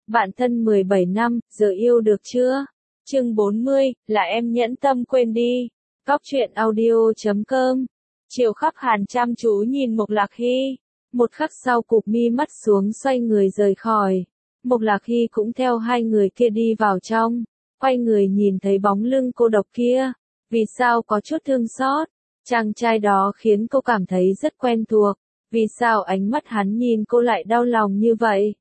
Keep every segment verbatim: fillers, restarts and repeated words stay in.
Bạn thân mười bảy năm, giờ yêu được chưa? Chương bốn mươi, là em nhẫn tâm quên đi. Góc truyện audio chấm com. Triệu Khắc Hàn chăm chú nhìn Mộc Lạc Hy. Một khắc sau cụp mi mắt xuống xoay người rời khỏi. Mộc Lạc Hy cũng theo hai người kia đi vào trong. Quay người nhìn thấy bóng lưng cô độc kia. Vì sao có chút thương xót? Chàng trai đó khiến cô cảm thấy rất quen thuộc. Vì sao ánh mắt hắn nhìn cô lại đau lòng như vậy?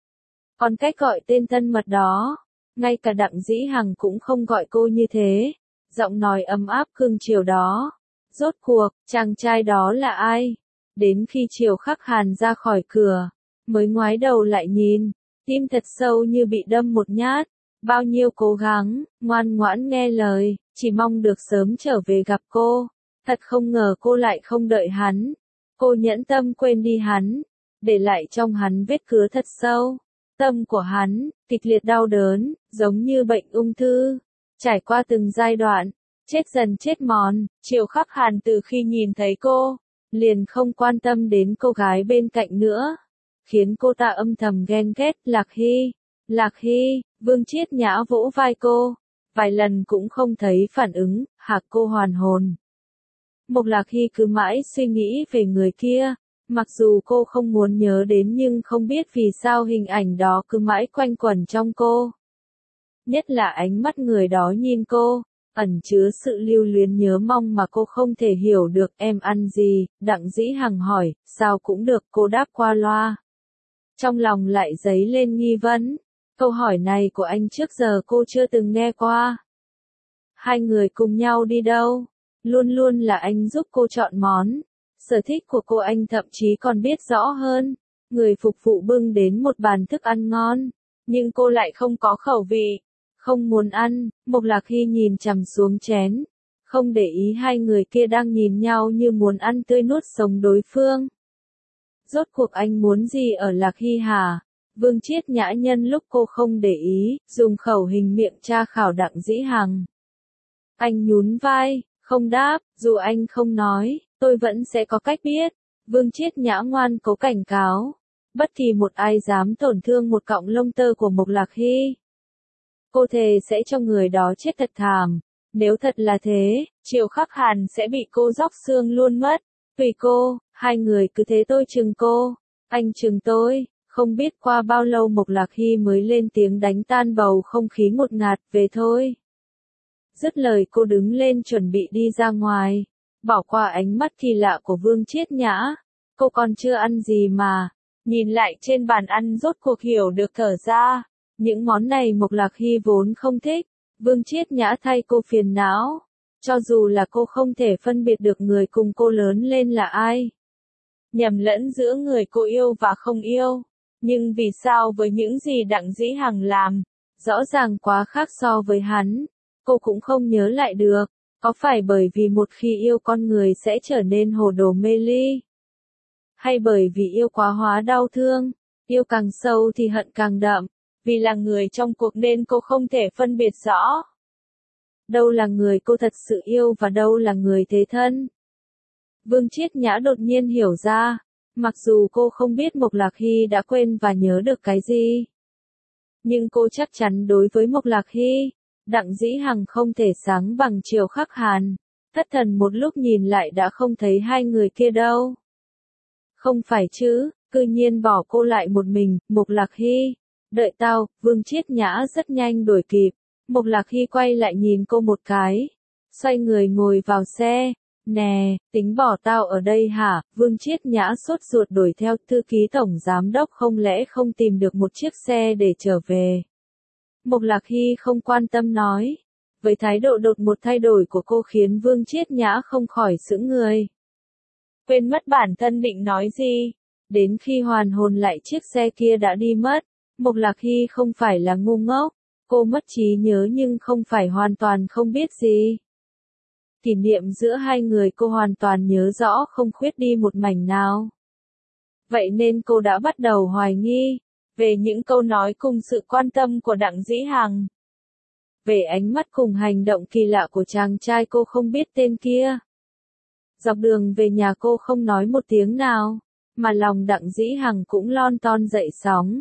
Còn cách gọi tên thân mật đó, ngay cả Đặng Dĩ Hằng cũng không gọi cô như thế. Giọng nói ấm áp cưng chiều đó. Rốt cuộc, chàng trai đó là ai? Đến khi Triệu Khắc Hàn ra khỏi cửa, mới ngoái đầu lại nhìn, tim thật sâu như bị đâm một nhát. Bao nhiêu cố gắng, ngoan ngoãn nghe lời, chỉ mong được sớm trở về gặp cô. Thật không ngờ cô lại không đợi hắn. Cô nhẫn tâm quên đi hắn, để lại trong hắn vết cứa thật sâu. Tâm của hắn, kịch liệt đau đớn, giống như bệnh ung thư. Trải qua từng giai đoạn, chết dần chết mòn, Triệu Khắc Hàn từ khi nhìn thấy cô, liền không quan tâm đến cô gái bên cạnh nữa. Khiến cô ta âm thầm ghen ghét. Lạc Hy, Lạc Hy, Vương Triết Nhã vỗ vai cô. Vài lần cũng không thấy phản ứng, hạc cô hoàn hồn. Mộc Lạc Hy cứ mãi suy nghĩ về người kia. Mặc dù cô không muốn nhớ đến nhưng không biết vì sao hình ảnh đó cứ mãi quanh quẩn trong cô. Nhất là ánh mắt người đó nhìn cô, ẩn chứa sự lưu luyến nhớ mong mà cô không thể hiểu được. Em ăn gì? Đặng Dĩ Hằng hỏi. Sao cũng được, cô đáp qua loa. Trong lòng lại dấy lên nghi vấn. Câu hỏi này của anh trước giờ cô chưa từng nghe qua. Hai người cùng nhau đi đâu? Luôn luôn là anh giúp cô chọn món. Sở thích của cô anh thậm chí còn biết rõ hơn. Người phục vụ bưng đến một bàn thức ăn ngon, nhưng cô lại không có khẩu vị, không muốn ăn. Mộc Lạc Hy nhìn chằm xuống chén, không để ý hai người kia đang nhìn nhau như muốn ăn tươi nuốt sống đối phương. Rốt cuộc anh muốn gì ở Lạc Hy hả? Vương Triết Nhã nhân lúc cô không để ý, dùng khẩu hình miệng tra khảo Đặng Dĩ Hằng. Anh nhún vai, không đáp. Dù anh không nói, tôi vẫn sẽ có cách biết. Vương Triết Nhã ngoan cố cảnh cáo. Bất kỳ một ai dám tổn thương một cọng lông tơ của Mộc Lạc Hy, cô thề sẽ cho người đó chết thật thảm. Nếu thật là thế, Triệu Khắc Hàn sẽ bị cô róc xương luôn mất. Tùy cô. Hai người cứ thế tôi chừng cô, anh chừng tôi. Không biết qua bao lâu Mộc Lạc Hy mới lên tiếng đánh tan bầu không khí ngột ngạt. Về thôi. Dứt lời cô đứng lên chuẩn bị đi ra ngoài. Bỏ qua ánh mắt kỳ lạ của Vương Triết Nhã. Cô còn chưa ăn gì mà. Nhìn lại trên bàn ăn rốt cuộc hiểu được thở ra. Những món này Mộc Lạc Hy vốn không thích. Vương Triết Nhã thay cô phiền não. Cho dù là cô không thể phân biệt được người cùng cô lớn lên là ai. Nhầm lẫn giữa người cô yêu và không yêu. Nhưng vì sao với những gì Đặng Dĩ Hằng làm, rõ ràng quá khác so với hắn. Cô cũng không nhớ lại được. Có phải bởi vì một khi yêu con người sẽ trở nên hồ đồ mê ly? Hay bởi vì yêu quá hóa đau thương? Yêu càng sâu thì hận càng đậm. Vì là người trong cuộc nên cô không thể phân biệt rõ. Đâu là người cô thật sự yêu và đâu là người thế thân? Vương Triết Nhã đột nhiên hiểu ra. Mặc dù cô không biết Mộc Lạc Hy đã quên và nhớ được cái gì, nhưng cô chắc chắn đối với Mộc Lạc Hy, Đặng Dĩ Hằng không thể sáng bằng Triệu Khắc Hàn. Thất thần một lúc nhìn lại đã không thấy hai người kia đâu. Không phải chứ, cư nhiên bỏ cô lại một mình. Mộc Lạc Hy, đợi tao. Vương Triết Nhã rất nhanh đuổi kịp. Mộc Lạc Hy quay lại nhìn cô một cái, xoay người ngồi vào xe. Nè, tính bỏ tao ở đây hả? Vương Triết Nhã sốt ruột đuổi theo. Thư ký tổng giám đốc không lẽ không tìm được một chiếc xe để trở về? Mộc Lạc Hy không quan tâm nói. Với thái độ đột một thay đổi của cô khiến Vương Triết Nhã không khỏi sững người. Quên mất bản thân định nói gì. Đến khi hoàn hồn lại chiếc xe kia đã đi mất. Mộc Lạc Hy không phải là ngu ngốc. Cô mất trí nhớ nhưng không phải hoàn toàn không biết gì. Kỷ niệm giữa hai người cô hoàn toàn nhớ rõ không khuyết đi một mảnh nào. Vậy nên cô đã bắt đầu hoài nghi về những câu nói cùng sự quan tâm của Đặng Dĩ Hằng. Về ánh mắt cùng hành động kỳ lạ của chàng trai cô không biết tên kia. Dọc đường về nhà cô không nói một tiếng nào, mà lòng Đặng Dĩ Hằng cũng lon ton dậy sóng.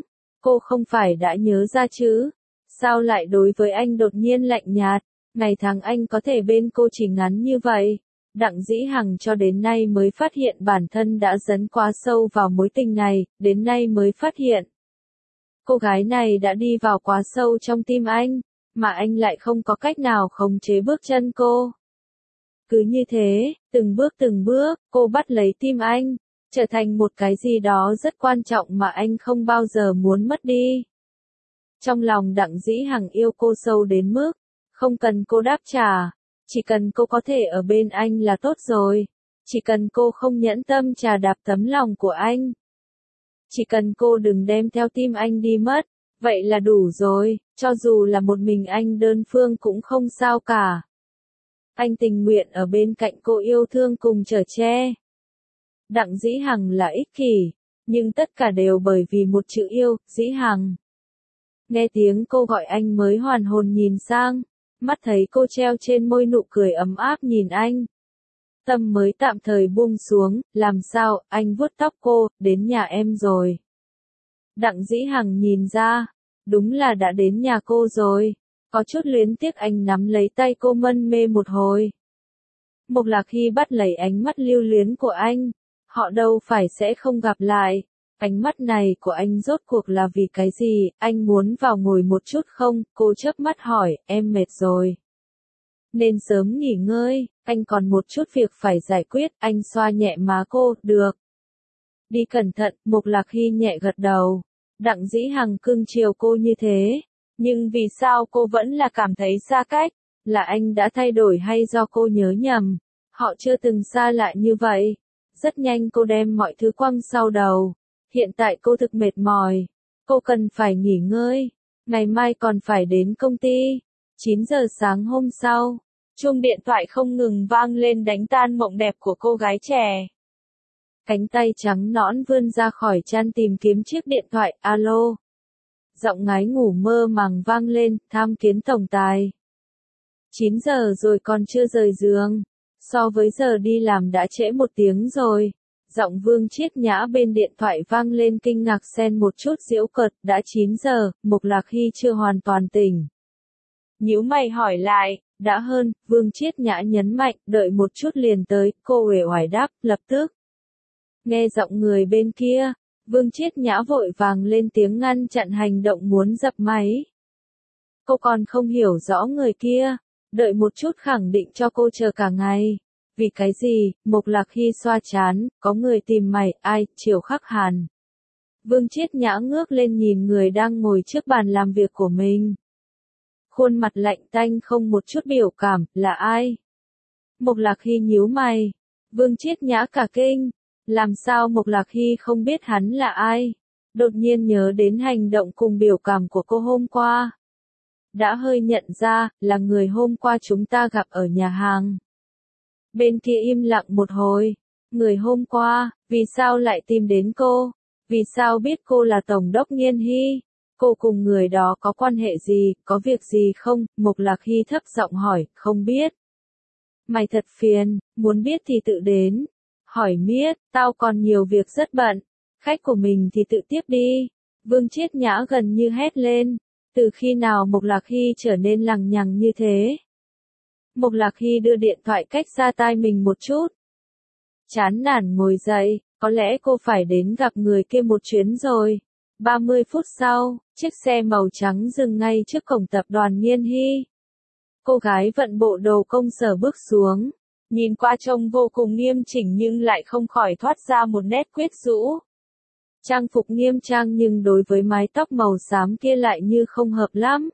Cô không phải đã nhớ ra chứ? Sao lại đối với anh đột nhiên lạnh nhạt? Ngày tháng anh có thể bên cô chỉ ngắn như vậy. Đặng Dĩ Hằng cho đến nay mới phát hiện bản thân đã dấn quá sâu vào mối tình này, đến nay mới phát hiện. Cô gái này đã đi vào quá sâu trong tim anh, mà anh lại không có cách nào khống chế bước chân cô. Cứ như thế, từng bước từng bước, cô bắt lấy tim anh, trở thành một cái gì đó rất quan trọng mà anh không bao giờ muốn mất đi. Trong lòng Đặng Dĩ Hằng yêu cô sâu đến mức, không cần cô đáp trả, chỉ cần cô có thể ở bên anh là tốt rồi, chỉ cần cô không nhẫn tâm chà đạp tấm lòng của anh. Chỉ cần cô đừng đem theo tim anh đi mất, vậy là đủ rồi, cho dù là một mình anh đơn phương cũng không sao cả. Anh tình nguyện ở bên cạnh cô yêu thương cùng chở che. Đặng Dĩ Hằng là ích kỷ, nhưng tất cả đều bởi vì một chữ yêu, Dĩ Hằng. Nghe tiếng cô gọi anh mới hoàn hồn nhìn sang, mắt thấy cô treo trên môi nụ cười ấm áp nhìn anh. Tâm mới tạm thời buông xuống, làm sao, anh vuốt tóc cô, đến nhà em rồi. Đặng Dĩ Hằng nhìn ra, đúng là đã đến nhà cô rồi, có chút luyến tiếc anh nắm lấy tay cô mân mê một hồi. Mộc Lạc Hy bắt lấy ánh mắt lưu luyến của anh, họ đâu phải sẽ không gặp lại. Ánh mắt này của anh rốt cuộc là vì cái gì, anh muốn vào ngồi một chút không, cô chớp mắt hỏi, em mệt rồi. Nên sớm nghỉ ngơi, anh còn một chút việc phải giải quyết, anh xoa nhẹ má cô, được. Đi cẩn thận, Mộc Lạc Hy nhẹ gật đầu. Đặng Dĩ Hằng cưng chiều cô như thế, nhưng vì sao cô vẫn là cảm thấy xa cách, là anh đã thay đổi hay do cô nhớ nhầm, họ chưa từng xa lại như vậy. Rất nhanh cô đem mọi thứ quăng sau đầu. Hiện tại cô thực mệt mỏi, cô cần phải nghỉ ngơi, ngày mai còn phải đến công ty. chín giờ sáng hôm sau, chuông điện thoại không ngừng vang lên đánh tan mộng đẹp của cô gái trẻ. Cánh tay trắng nõn vươn ra khỏi chăn tìm kiếm chiếc điện thoại, alo. Giọng ngái ngủ mơ màng vang lên, tham kiến tổng tài. chín giờ rồi còn chưa rời giường, so với giờ đi làm đã trễ một tiếng rồi. Giọng Vương Chiết Nhã bên điện thoại vang lên kinh ngạc xen một chút giễu cợt, đã chín giờ, Mộc Lạc Hy chưa hoàn toàn tỉnh. Nhíu mày hỏi lại, đã hơn, Vương Chiết Nhã nhấn mạnh, đợi một chút liền tới, cô uể oải đáp, lập tức. Nghe giọng người bên kia, Vương Chiết Nhã vội vàng lên tiếng ngăn chặn hành động muốn dập máy. Cô còn không hiểu rõ người kia, đợi một chút khẳng định cho cô chờ cả ngày. Vì cái gì, Mộc Lạc Hy xoa chán, có người tìm mày, ai, Triều Khắc Hàn. Vương Chiết Nhã ngước lên nhìn người đang ngồi trước bàn làm việc của mình. Khuôn mặt lạnh tanh không một chút biểu cảm, là ai? Mộc Lạc Hy nhíu mày. Vương Chiết Nhã cả kinh. Làm sao Mộc Lạc Hy không biết hắn là ai? Đột nhiên nhớ đến hành động cùng biểu cảm của cô hôm qua. Đã hơi nhận ra, là người hôm qua chúng ta gặp ở nhà hàng. Bên kia im lặng một hồi. Người hôm qua, vì sao lại tìm đến cô? Vì sao biết cô là Tổng đốc Nghiên Hy? Cô cùng người đó có quan hệ gì, có việc gì không? Mộc Lạc Hy thấp giọng hỏi, không biết. Mày thật phiền, muốn biết thì tự đến. Hỏi miết, tao còn nhiều việc rất bận. Khách của mình thì tự tiếp đi. Vương Chiết Nhã gần như hét lên. Từ khi nào Mộc Lạc Hy trở nên lằng nhằng như thế? Mộc Lạc Hy đưa điện thoại cách xa tai mình một chút. Chán nản ngồi dậy, có lẽ cô phải đến gặp người kia một chuyến rồi. ba mươi phút sau, chiếc xe màu trắng dừng ngay trước cổng tập đoàn Nghiên Hy. Cô gái vận bộ đồ công sở bước xuống, nhìn qua trông vô cùng nghiêm chỉnh nhưng lại không khỏi thoát ra một nét quyến rũ. Trang phục nghiêm trang nhưng đối với mái tóc màu xám kia lại như không hợp lắm.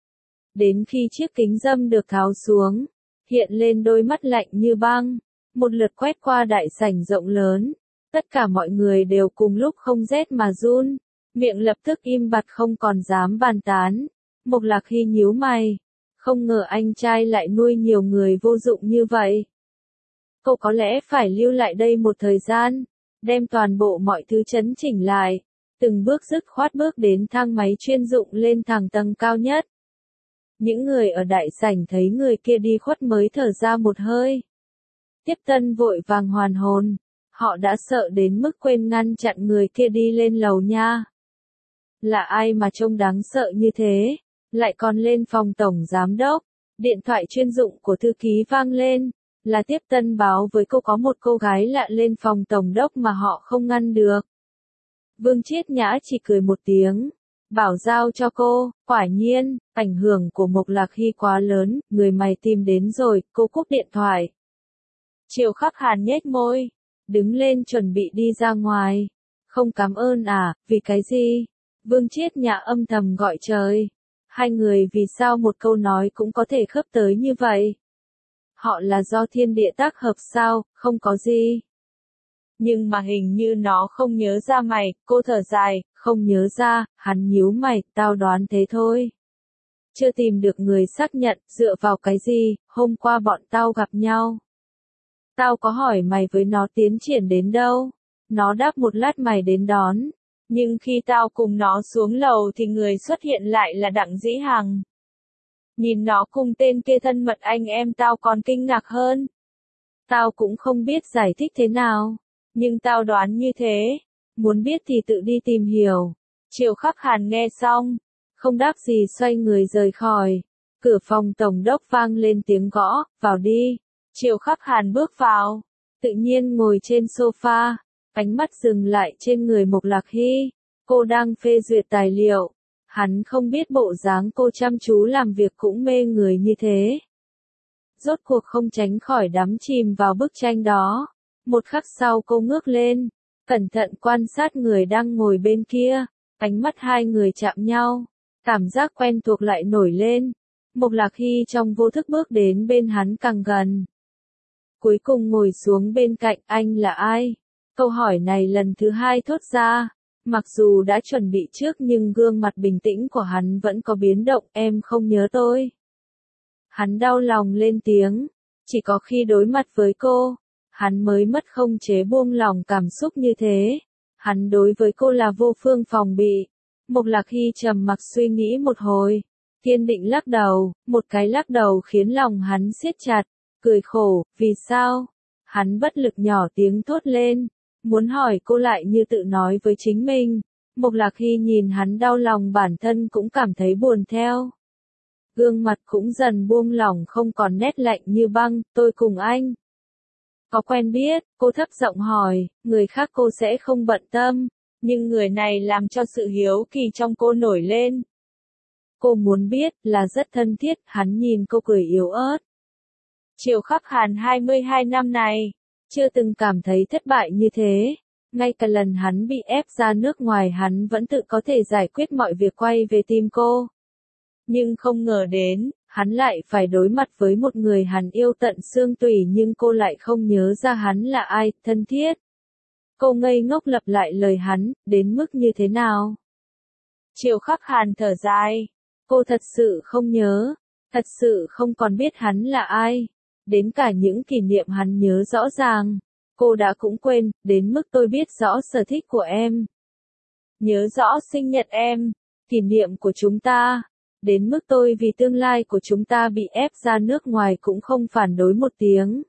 Đến khi chiếc kính râm được tháo xuống, hiện lên đôi mắt lạnh như băng, một lượt quét qua đại sảnh rộng lớn, tất cả mọi người đều cùng lúc không rét mà run, miệng lập tức im bặt không còn dám bàn tán. Mộc Lạc Hy nhíu mày, không ngờ anh trai lại nuôi nhiều người vô dụng như vậy. Cô có lẽ phải lưu lại đây một thời gian, đem toàn bộ mọi thứ chấn chỉnh lại, từng bước dứt khoát bước đến thang máy chuyên dụng lên thang tầng cao nhất. Những người ở đại sảnh thấy người kia đi khuất mới thở ra một hơi. Tiếp tân vội vàng hoàn hồn, họ đã sợ đến mức quên ngăn chặn người kia đi lên lầu nha. Là ai mà trông đáng sợ như thế? Lại còn lên phòng tổng giám đốc. Điện thoại chuyên dụng của thư ký vang lên. Là Tiếp Tân báo với cô có một cô gái lạ lên phòng tổng đốc mà họ không ngăn được. Vương Triết Nhã chỉ cười một tiếng. Bảo giao cho cô, quả nhiên, ảnh hưởng của Mộc Lạc Hy quá lớn, người mày tìm đến rồi, cô cúp điện thoại. Triệu Khắc Hàn nhếch môi, đứng lên chuẩn bị đi ra ngoài. Không cảm ơn à, vì cái gì? Vương Triết Nhã âm thầm gọi trời. Hai người vì sao một câu nói cũng có thể khớp tới như vậy? Họ là do thiên địa tác hợp sao, không có gì. Nhưng mà hình như nó không nhớ ra mày, cô thở dài, không nhớ ra, hắn nhíu mày, tao đoán thế thôi. Chưa tìm được người xác nhận, dựa vào cái gì, hôm qua bọn tao gặp nhau. Tao có hỏi mày với nó tiến triển đến đâu, nó đáp một lát mày đến đón. Nhưng khi tao cùng nó xuống lầu thì người xuất hiện lại là Đặng Dĩ Hằng. Nhìn nó cùng tên kia thân mật anh em tao còn kinh ngạc hơn. Tao cũng không biết giải thích thế nào. Nhưng tao đoán như thế. Muốn biết thì tự đi tìm hiểu. Triệu Khắc Hàn nghe xong. Không đáp gì xoay người rời khỏi. Cửa phòng tổng đốc vang lên tiếng gõ. Vào đi. Triệu Khắc Hàn bước vào. Tự nhiên ngồi trên sofa. Ánh mắt dừng lại trên người Mộc Lạc Hy. Cô đang phê duyệt tài liệu. Hắn không biết bộ dáng cô chăm chú làm việc cũng mê người như thế. Rốt cuộc không tránh khỏi đắm chìm vào bức tranh đó. Một khắc sau cô ngước lên, cẩn thận quan sát người đang ngồi bên kia. Ánh mắt hai người chạm nhau. Cảm giác quen thuộc lại nổi lên. Mộc Lạc Hy trong vô thức bước đến bên hắn càng gần. Cuối cùng ngồi xuống bên cạnh. Anh là ai? Câu hỏi này lần thứ hai thốt ra. Mặc dù đã chuẩn bị trước nhưng gương mặt bình tĩnh của hắn vẫn có biến động. Em không nhớ tôi. Hắn đau lòng lên tiếng. Chỉ có khi đối mặt với cô, hắn mới mất không chế buông lòng cảm xúc như thế. Hắn đối với cô là vô phương phòng bị. Mộc Lạc Hy trầm mặc suy nghĩ một hồi. Kiên định lắc đầu. Một cái lắc đầu khiến lòng hắn siết chặt. Cười khổ. Vì sao? Hắn bất lực nhỏ tiếng thốt lên. Muốn hỏi cô lại như tự nói với chính mình. Mộc Lạc Hy nhìn hắn đau lòng bản thân cũng cảm thấy buồn theo. Gương mặt cũng dần buông lỏng không còn nét lạnh như băng. Tôi cùng anh có quen biết, cô thấp giọng hỏi. Người khác cô sẽ không bận tâm. Nhưng người này làm cho sự hiếu kỳ trong cô nổi lên. Cô muốn biết, là rất thân thiết. Hắn nhìn cô cười yếu ớt. Triệu Khắc Hàn hai mươi hai năm này chưa từng cảm thấy thất bại như thế. Ngay cả lần hắn bị ép ra nước ngoài hắn vẫn tự có thể giải quyết mọi việc quay về tìm cô. Nhưng không ngờ đến, hắn lại phải đối mặt với một người hắn yêu tận xương tủy nhưng cô lại không nhớ ra hắn là ai, thân thiết. Cô ngây ngốc lặp lại lời hắn, đến mức như thế nào? Triệu Khắc Hàn thở dài. Cô thật sự không nhớ, thật sự không còn biết hắn là ai. Đến cả những kỷ niệm hắn nhớ rõ ràng, cô đã cũng quên, đến mức tôi biết rõ sở thích của em. Nhớ rõ sinh nhật em, kỷ niệm của chúng ta, đến mức tôi vì tương lai của chúng ta bị ép ra nước ngoài cũng không phản đối một tiếng.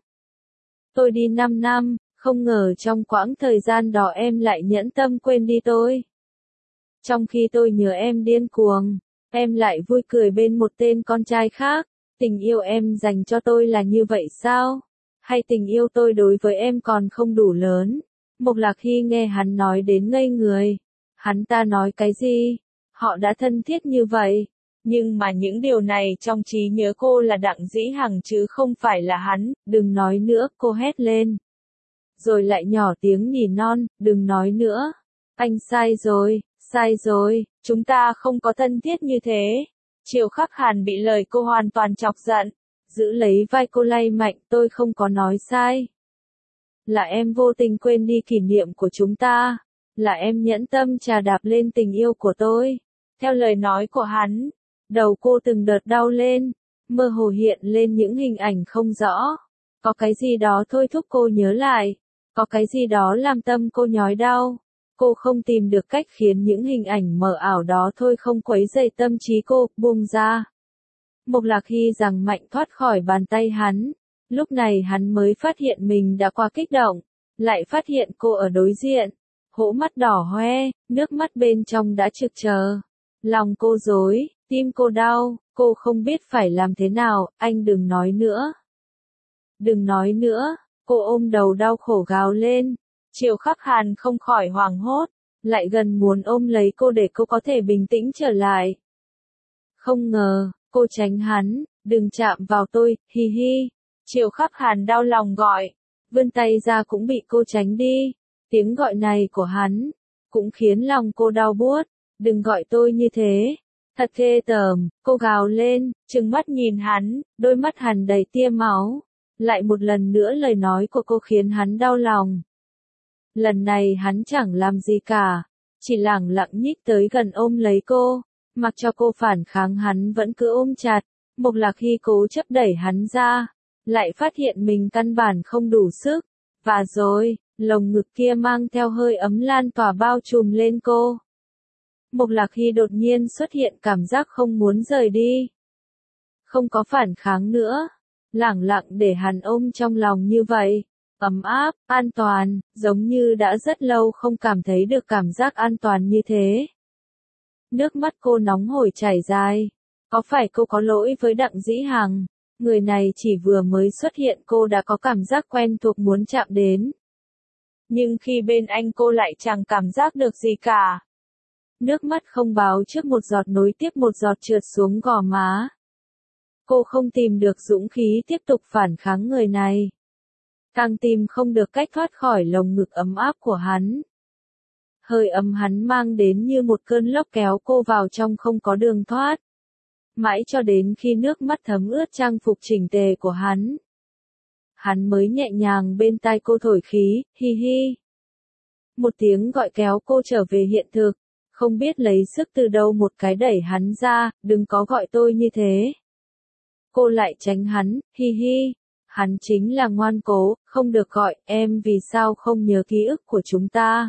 Tôi đi năm năm, không ngờ trong quãng thời gian đó em lại nhẫn tâm quên đi tôi. Trong khi tôi nhớ em điên cuồng, em lại vui cười bên một tên con trai khác. Tình yêu em dành cho tôi là như vậy sao? Hay tình yêu tôi đối với em còn không đủ lớn? Mộc Lạc Hy nghe hắn nói đến ngây người. Hắn ta nói cái gì? Họ đã thân thiết như vậy. Nhưng mà những điều này trong trí nhớ cô là Đặng Dĩ Hằng chứ không phải là hắn. Đừng nói nữa, cô hét lên. Rồi lại nhỏ tiếng nỉ non, đừng nói nữa. Anh sai rồi, sai rồi, chúng ta không có thân thiết như thế. Triệu Khắc Hàn bị lời cô hoàn toàn chọc giận, giữ lấy vai cô lay mạnh. Tôi không có nói sai. Là em vô tình quên đi kỷ niệm của chúng ta. Là em nhẫn tâm trà đạp lên tình yêu của tôi. Theo lời nói của hắn, đầu cô từng đợt đau lên, mơ hồ hiện lên những hình ảnh không rõ. Có cái gì đó thôi thúc cô nhớ lại, có cái gì đó làm tâm cô nhói đau. Cô không tìm được cách khiến những hình ảnh mờ ảo đó thôi không quấy rầy tâm trí cô, buông ra. Mộc Lạc Hy giằng mạnh thoát khỏi bàn tay hắn. Lúc này hắn mới phát hiện mình đã quá kích động, lại phát hiện cô ở đối diện. hỗ mắt đỏ hoe, nước mắt bên trong đã trực chờ. Lòng cô rối, tim cô đau, cô không biết phải làm thế nào, anh đừng nói nữa. Đừng nói nữa, cô ôm đầu đau khổ gào lên. Triệu Khắc Hàn không khỏi hoảng hốt, lại gần muốn ôm lấy cô để cô có thể bình tĩnh trở lại. Không ngờ, cô tránh hắn, đừng chạm vào tôi, hi hi. Triệu Khắc Hàn đau lòng gọi, vươn tay ra cũng bị cô tránh đi. Tiếng gọi này của hắn, cũng khiến lòng cô đau buốt, đừng gọi tôi như thế. Thật ghê tởm, cô gào lên, trừng mắt nhìn hắn, đôi mắt hắn đầy tia máu. Lại một lần nữa lời nói của cô khiến hắn đau lòng. Lần này hắn chẳng làm gì cả, chỉ lẳng lặng nhích tới gần ôm lấy cô, mặc cho cô phản kháng hắn vẫn cứ ôm chặt. Mộc Lạc Hy cố chấp đẩy hắn ra, lại phát hiện mình căn bản không đủ sức, và rồi, lồng ngực kia mang theo hơi ấm lan tỏa bao trùm lên cô. Mộc Lạc Hy đột nhiên xuất hiện cảm giác không muốn rời đi. Không có phản kháng nữa, lẳng lặng để hắn ôm trong lòng như vậy, ấm áp, an toàn, giống như đã rất lâu không cảm thấy được cảm giác an toàn như thế. Nước mắt cô nóng hổi chảy dài. Có phải cô có lỗi với Đặng Dĩ Hằng? Người này chỉ vừa mới xuất hiện cô đã có cảm giác quen thuộc muốn chạm đến. Nhưng khi bên anh cô lại chẳng cảm giác được gì cả. Nước mắt không báo trước một giọt nối tiếp một giọt trượt xuống gò má. Cô không tìm được dũng khí tiếp tục phản kháng người này. Càng tìm không được cách thoát khỏi lồng ngực ấm áp của hắn. Hơi ấm hắn mang đến như một cơn lốc kéo cô vào trong không có đường thoát. Mãi cho đến khi nước mắt thấm ướt trang phục chỉnh tề của hắn. Hắn mới nhẹ nhàng bên tai cô thổi khí, hi hi. Một tiếng gọi kéo cô trở về hiện thực, không biết lấy sức từ đâu một cái đẩy hắn ra, đừng có gọi tôi như thế. Cô lại tránh hắn, hi hi. Hắn chính là ngoan cố, không được gọi, em vì sao không nhớ ký ức của chúng ta?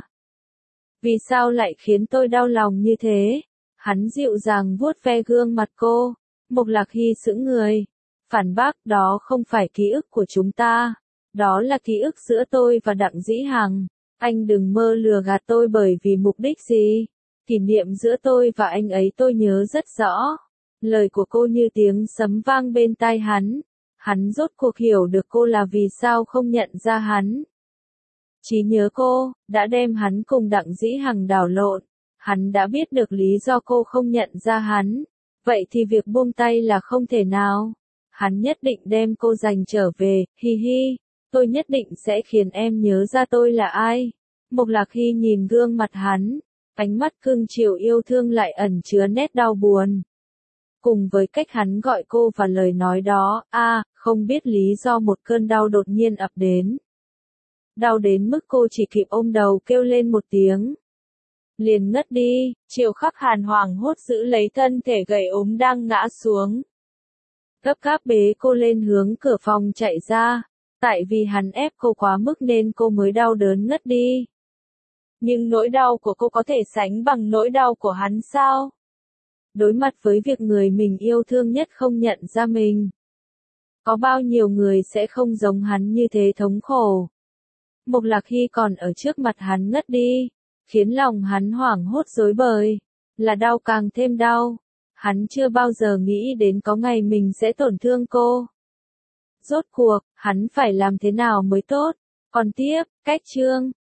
Vì sao lại khiến tôi đau lòng như thế? Hắn dịu dàng vuốt ve gương mặt cô. Mộc Lạc Hy sững người. Phản bác, đó không phải ký ức của chúng ta. Đó là ký ức giữa tôi và Đặng Dĩ Hằng. Anh đừng mơ lừa gạt tôi bởi vì mục đích gì. Kỷ niệm giữa tôi và anh ấy tôi nhớ rất rõ. Lời của cô như tiếng sấm vang bên tai hắn. Hắn rốt cuộc hiểu được cô là vì sao không nhận ra hắn. Trí nhớ cô, đã đem hắn cùng Đặng Dĩ Hằng đảo lộn. Hắn đã biết được lý do cô không nhận ra hắn. Vậy thì việc buông tay là không thể nào. Hắn nhất định đem cô giành trở về, hi hi. Tôi nhất định sẽ khiến em nhớ ra tôi là ai. Mộc Lạc Hy nhìn gương mặt hắn. Ánh mắt cưng chiều yêu thương lại ẩn chứa nét đau buồn. Cùng với cách hắn gọi cô và lời nói đó, a, à, không biết lý do một cơn đau đột nhiên ập đến. Đau đến mức cô chỉ kịp ôm đầu kêu lên một tiếng. Liền ngất đi, Triệu Khắc Hàn hoảng hốt giữ lấy thân thể gầy ốm đang ngã xuống. Gấp gáp bế cô lên hướng cửa phòng chạy ra, tại vì hắn ép cô quá mức nên cô mới đau đớn ngất đi. Nhưng nỗi đau của cô có thể sánh bằng nỗi đau của hắn sao? Đối mặt với việc người mình yêu thương nhất không nhận ra mình. Có bao nhiêu người sẽ không giống hắn như thế thống khổ. Mộc Lạc Hy còn ở trước mặt hắn ngất đi, khiến lòng hắn hoảng hốt rối bời, là đau càng thêm đau. Hắn chưa bao giờ nghĩ đến có ngày mình sẽ tổn thương cô. Rốt cuộc, hắn phải làm thế nào mới tốt? Còn tiếp, cách chương